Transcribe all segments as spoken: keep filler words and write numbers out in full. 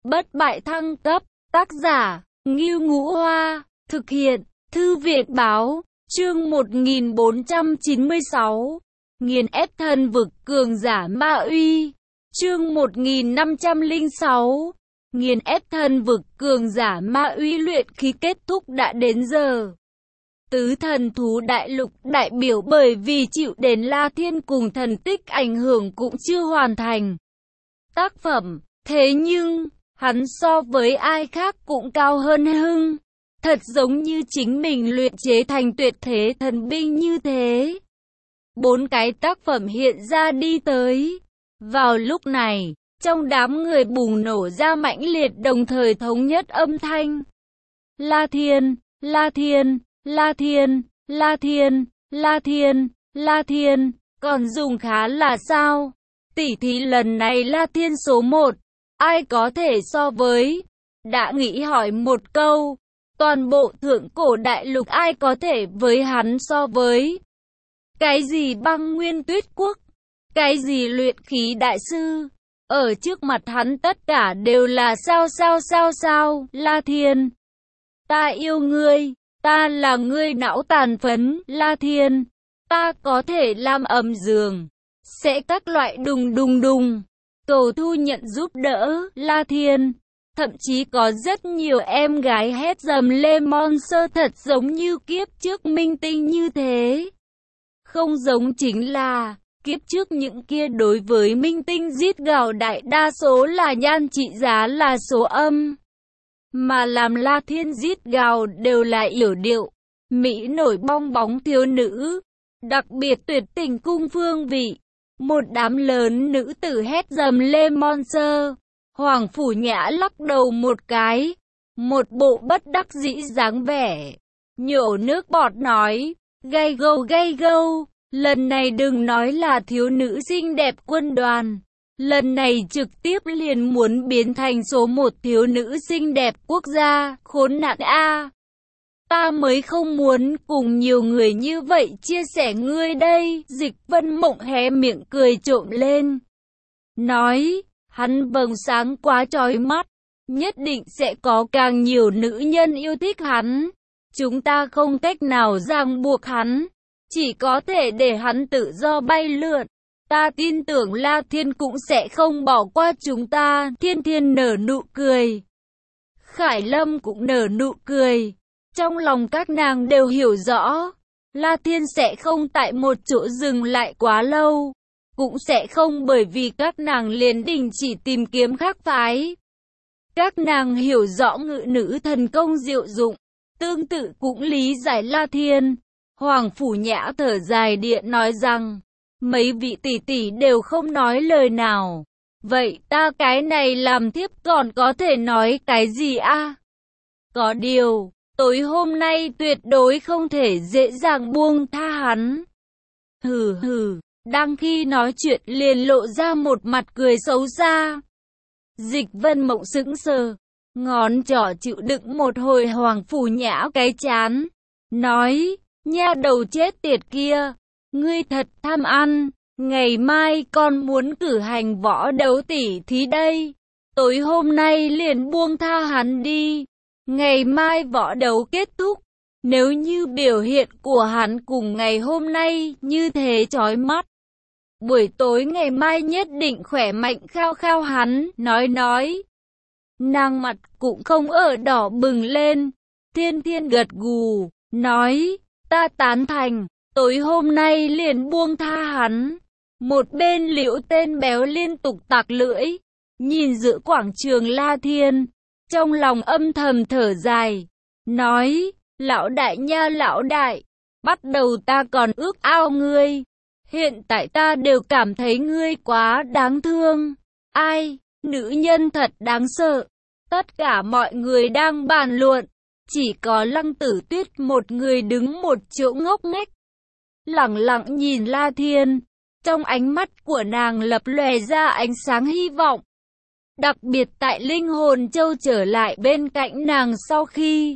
Bất bại thăng cấp, tác giả, Ngưu Ngũ Hoa, thực hiện, Thư viện Báo, chương một nghìn bốn trăm chín mươi sáu, nghiền ép thần vực cường giả Ma Uy, chương một nghìn năm trăm lẻ sáu, nghiền ép thần vực cường giả Ma Uy. Luyện khí kết thúc đã đến giờ. Tứ thần thú đại lục đại biểu bởi vì chịu đến La Thiên cùng thần tích ảnh hưởng cũng chưa hoàn thành tác phẩm, thế nhưng hắn so với ai khác cũng cao hơn hưng, thật giống như chính mình luyện chế thành tuyệt thế thần binh như thế. Bốn cái tác phẩm hiện ra đi tới. Vào lúc này, trong đám người bùng nổ ra mãnh liệt đồng thời thống nhất âm thanh. La Thiên, La Thiên, La Thiên, La Thiên, La Thiên, La Thiên, còn dùng khá là sao? Tỷ thí lần này La Thiên số một, ai có thể so với? Đã nghĩ hỏi một câu, toàn bộ thượng cổ đại lục ai có thể với hắn so với? Cái gì băng nguyên tuyết quốc? Cái gì luyện khí đại sư? Ở trước mặt hắn tất cả đều là sao sao sao sao. La Thiên, ta yêu ngươi, ta là ngươi não tàn phấn. La Thiên, ta có thể làm ấm giường, sẽ các loại đùng đùng đùng, cầu thu nhận giúp đỡ. La Thiên, thậm chí có rất nhiều em gái hét dầm lên monster thật giống như kiếp trước minh tinh như thế. Không giống chính là kiếp trước những kia đối với minh tinh giết gào đại đa số là nhan trị giá là số âm. Mà làm La Thiên giết gào đều là yểu điệu, mỹ nổi bong bóng thiếu nữ, đặc biệt tuyệt tình cung phương vị. Một đám lớn nữ tử hét dầm lên monster. Hoàng Phủ Nhã lắc đầu một cái, một bộ bất đắc dĩ dáng vẻ, nhổ nước bọt nói, gay gâu gay gâu, lần này đừng nói là thiếu nữ xinh đẹp quân đoàn, lần này trực tiếp liền muốn biến thành số một thiếu nữ xinh đẹp quốc gia, khốn nạn a. Ta mới không muốn cùng nhiều người như vậy chia sẻ ngươi đây. Dịch Vân Mộng hé miệng cười trộm lên, nói, hắn vầng sáng quá chói mắt, nhất định sẽ có càng nhiều nữ nhân yêu thích hắn. Chúng ta không cách nào ràng buộc hắn, chỉ có thể để hắn tự do bay lượn. Ta tin tưởng La Thiên cũng sẽ không bỏ qua chúng ta. Thiên Thiên nở nụ cười, Khải Lâm cũng nở nụ cười. Trong lòng các nàng đều hiểu rõ, La Thiên sẽ không tại một chỗ dừng lại quá lâu, cũng sẽ không bởi vì các nàng liền đình chỉ tìm kiếm khác phái. Các nàng hiểu rõ ngự nữ thần công diệu dụng, tương tự cũng lý giải La Thiên. Hoàng Phủ Nhã thở dài điện nói rằng, mấy vị tỷ tỷ đều không nói lời nào. Vậy ta cái này làm tiếp còn có thể nói cái gì a? À? Có điều, tối hôm nay tuyệt đối không thể dễ dàng buông tha hắn. Hừ hừ, đang khi nói chuyện liền lộ ra một mặt cười xấu xa. Dịch Vân Mộng sững sờ, ngón trỏ chịu đựng một hồi Hoàng Phủ Nhã cái chán, nói, nha đầu chết tiệt kia, ngươi thật tham ăn, ngày mai con muốn cử hành võ đấu tỉ thí đây, tối hôm nay liền buông tha hắn đi. Ngày mai võ đấu kết thúc, nếu như biểu hiện của hắn cùng ngày hôm nay như thế chói mắt, buổi tối ngày mai nhất định khỏe mạnh khao khao hắn. Nói nói, nàng mặt cũng không ở đỏ bừng lên. Thiên Thiên gật gù, nói, ta tán thành, tối hôm nay liền buông tha hắn. Một bên Liễu tên béo liên tục tạc lưỡi, nhìn giữa quảng trường La Thiên, trong lòng âm thầm thở dài, nói, lão đại nha lão đại, bắt đầu ta còn ước ao ngươi, hiện tại ta đều cảm thấy ngươi quá đáng thương. Ai, nữ nhân thật đáng sợ. Tất cả mọi người đang bàn luận, chỉ có Lăng Tử Tuyết một người đứng một chỗ ngốc nghếch, lẳng lặng nhìn La Thiên, trong ánh mắt của nàng lập lòe ra ánh sáng hy vọng. Đặc biệt tại linh hồn châu trở lại bên cạnh nàng sau khi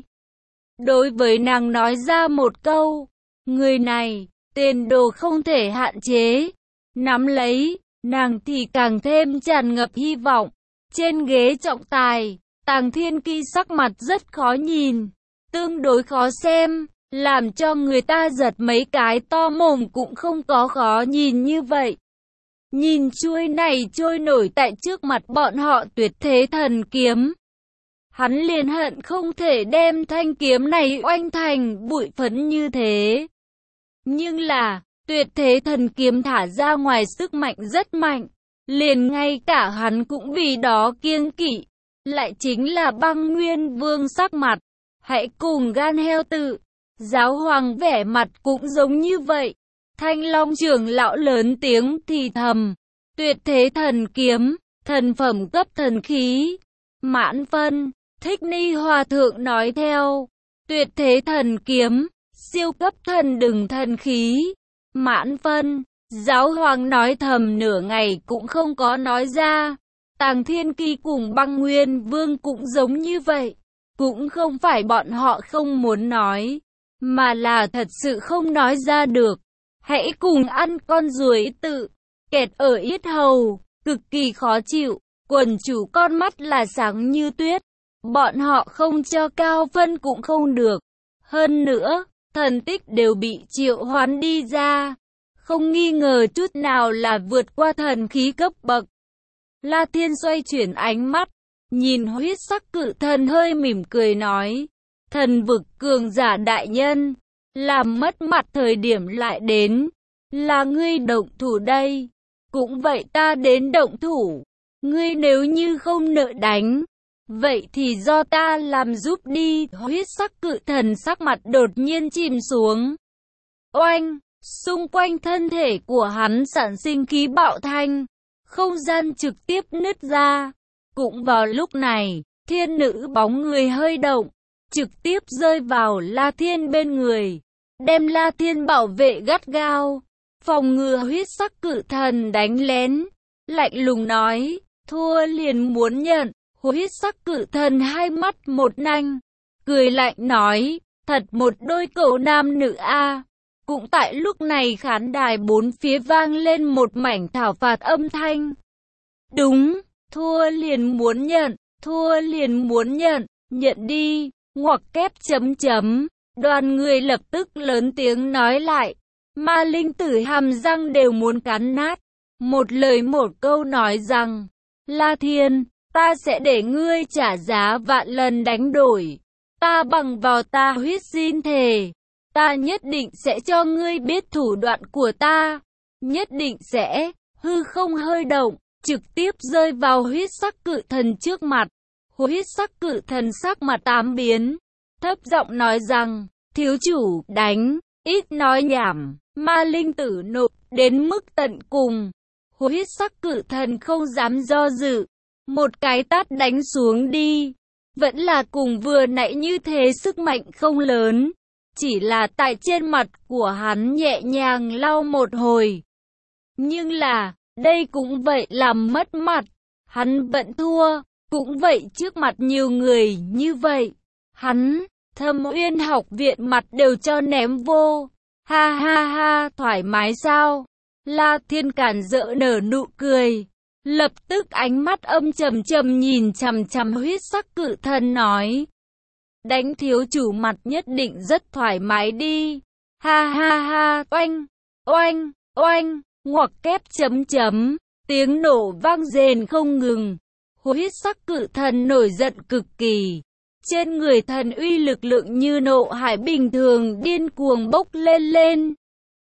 đối với nàng nói ra một câu, người này, tiền đồ không thể hạn chế. Nắm lấy, nàng thì càng thêm tràn ngập hy vọng. Trên ghế trọng tài, Tàng Thiên Kỳ sắc mặt rất khó nhìn, tương đối khó xem, làm cho người ta giật mấy cái to mồm cũng không có khó nhìn như vậy. Nhìn chuôi này trôi nổi tại trước mặt bọn họ tuyệt thế thần kiếm. Hắn liền hận không thể đem thanh kiếm này oanh thành bụi phấn như thế. Nhưng là, tuyệt thế thần kiếm thả ra ngoài sức mạnh rất mạnh, liền ngay cả hắn cũng vì đó kiêng kỵ. Lại chính là Băng Nguyên Vương sắc mặt, hãy cùng gan heo tự. Giáo hoàng vẻ mặt cũng giống như vậy. Thanh Long trưởng lão lớn tiếng thì thầm, tuyệt thế thần kiếm, thần phẩm cấp thần khí. Mãn Phân, Thích Ni Hòa thượng nói theo, tuyệt thế thần kiếm, siêu cấp thần đừng thần khí. Mãn Phân, giáo hoàng nói thầm nửa ngày cũng không có nói ra. Tàng Thiên Kỳ cùng Băng Nguyên Vương cũng giống như vậy, cũng không phải bọn họ không muốn nói, mà là thật sự không nói ra được. Hãy cùng ăn con ruồi tự, kẹt ở yết hầu, cực kỳ khó chịu. Quần chủ con mắt là sáng như tuyết, bọn họ không cho cao phân cũng không được. Hơn nữa, thần tích đều bị triệu hoán đi ra, không nghi ngờ chút nào là vượt qua thần khí cấp bậc. La Thiên xoay chuyển ánh mắt, nhìn huyết sắc cự thần hơi mỉm cười nói, thần vực cường giả đại nhân, làm mất mặt thời điểm lại đến, là ngươi động thủ đây, cũng vậy ta đến động thủ, ngươi nếu như không nỡ đánh, vậy thì do ta làm giúp đi. Huyết sắc cự thần sắc mặt đột nhiên chìm xuống. Oanh, xung quanh thân thể của hắn sản sinh khí bạo thanh, không gian trực tiếp nứt ra. Cũng vào lúc này, thiên nữ bóng người hơi động, trực tiếp rơi vào La Thiên bên người, đem La Thiên bảo vệ gắt gao, phòng ngừa huyết sắc cự thần đánh lén. Lạnh lùng nói, thua liền muốn nhận. Huyết sắc cự thần hai mắt một nanh, cười lạnh nói, thật một đôi cậu nam nữ a. Cũng tại lúc này khán đài bốn phía vang lên một mảnh thảo phạt âm thanh. Đúng, thua liền muốn nhận, thua liền muốn nhận, nhận đi, ngoặc kép chấm chấm. Đoàn người lập tức lớn tiếng nói lại, Ma Linh Tử hàm răng đều muốn cắn nát. Một lời một câu nói rằng, La Thiên, ta sẽ để ngươi trả giá vạn lần đánh đổi. Ta bằng vào ta huyết xin thề, ta nhất định sẽ cho ngươi biết thủ đoạn của ta. Nhất định sẽ, hư không hơi động, trực tiếp rơi vào huyết sắc cự thần trước mặt. Huyết sắc cự thần sắc mặt tám biến, thấp giọng nói rằng, thiếu chủ, đánh, ít nói nhảm. Ma Linh Tử nộp đến mức tận cùng. Huyết sắc cự thần không dám do dự, một cái tát đánh xuống đi. Vẫn là cùng vừa nãy như thế, sức mạnh không lớn, chỉ là tại trên mặt của hắn nhẹ nhàng lau một hồi. Nhưng là, đây cũng vậy làm mất mặt, hắn vẫn thua, cũng vậy trước mặt nhiều người như vậy. Hắn, Thâm Uyên học viện mặt đều cho ném vô. Ha ha ha, thoải mái sao? La Thiên cản rỡ nở nụ cười, lập tức ánh mắt âm trầm trầm nhìn chằm chằm huyết sắc cự thần nói, đánh thiếu chủ mặt nhất định rất thoải mái đi. Ha ha ha, oanh, oanh, oanh, ngoặc kép chấm chấm, tiếng nổ vang rền không ngừng. Huyết sắc cự thần nổi giận cực kỳ, trên người thần uy lực lượng như nộ hải bình thường điên cuồng bốc lên lên.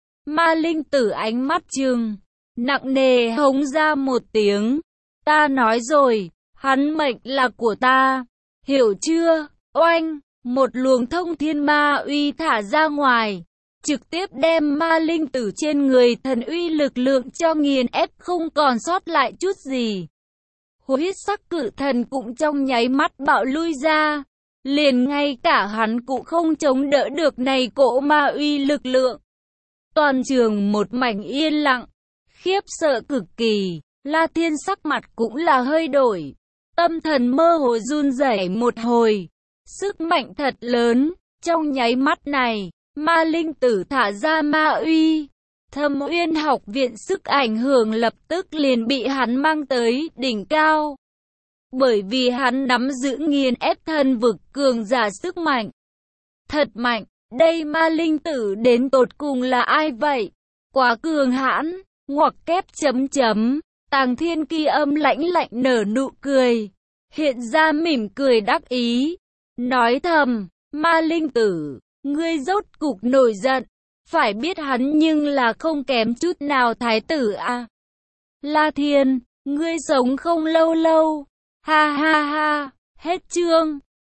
Ma Linh Tử ánh mắt trừng, nặng nề hống ra một tiếng, ta nói rồi, hắn mệnh là của ta, hiểu chưa? Oanh, một luồng thông thiên ma uy thả ra ngoài, trực tiếp đem Ma Linh Tử trên người thần uy lực lượng cho nghiền ép không còn sót lại chút gì. Huyết sắc cự thần cũng trong nháy mắt bạo lui ra, liền ngay cả hắn cũng không chống đỡ được này cỗ ma uy lực lượng. Toàn trường một mảnh yên lặng, khiếp sợ cực kỳ. La Thiên sắc mặt cũng là hơi đổi, tâm thần mơ hồ run rẩy một hồi. Sức mạnh thật lớn, trong nháy mắt này, Ma Linh Tử thả ra ma uy. Thâm Uyên học viện sức ảnh hưởng lập tức liền bị hắn mang tới đỉnh cao. bởi vì hắn nắm giữ nghiền ép thần vực cường giả sức mạnh. Thật mạnh, đây ma linh tử đến tột cùng là ai vậy? Quá cường hãn, ngoặc kép chấm chấm, Tàng Thiên Kỳ âm lãnh lạnh nở nụ cười, hiện ra mỉm cười đắc ý, nói thầm, ma linh tử, ngươi rốt cục nổi giận, phải biết hắn nhưng là không kém chút nào thái tử à. La Thiên, ngươi sống không lâu lâu, ha ha ha, hết chương.